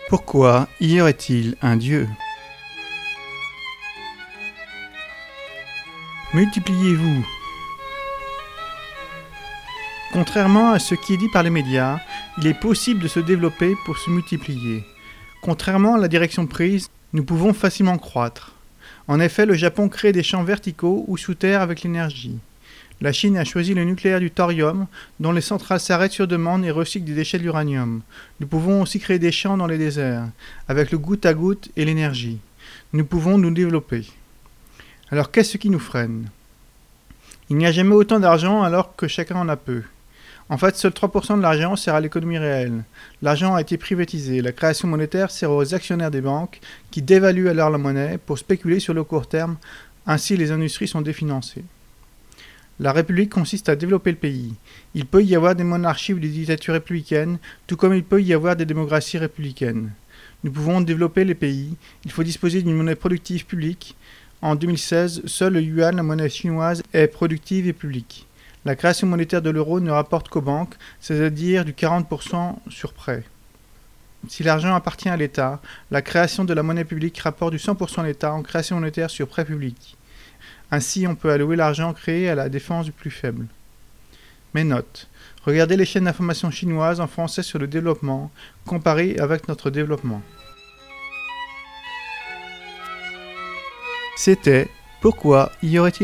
Pourquoi y aurait-il un Dieu ? Multipliez-vous. Contrairement à ce qui est dit par les médias, il est possible de se développer pour se multiplier. Contrairement à la direction prise, nous pouvons facilement croître. En effet, le Japon crée des champs verticaux ou sous terre avec l'énergie. La Chine a choisi le nucléaire du thorium, dont les centrales s'arrêtent sur demande et recyclent des déchets de l'uranium. Nous pouvons aussi créer des champs dans les déserts, avec le goutte à goutte et l'énergie. Nous pouvons nous développer. Alors qu'est-ce qui nous freine ? Il n'y a jamais autant d'argent alors que chacun en a peu. En fait, seul 3% de l'argent sert à l'économie réelle. L'argent a été privatisé. La création monétaire sert aux actionnaires des banques qui dévaluent alors la monnaie pour spéculer sur le court terme. Ainsi, les industries sont définancées. La République consiste à développer le pays. Il peut y avoir des monarchies ou des dictatures républicaines, tout comme il peut y avoir des démocraties républicaines. Nous pouvons développer les pays. Il faut disposer d'une monnaie productive publique. En 2016, seul le yuan, la monnaie chinoise, est productive et publique. La création monétaire de l'euro ne rapporte qu'aux banques, c'est-à-dire du 40% sur prêt. Si l'argent appartient à l'État, la création de la monnaie publique rapporte du 100% à l'État en création monétaire sur prêt public. Ainsi, on peut allouer l'argent créé à la défense du plus faible. Mais note, regardez les chaînes d'information chinoises en français sur le développement, comparées avec notre développement. C'était « Pourquoi y aurait-il un Dieu ?»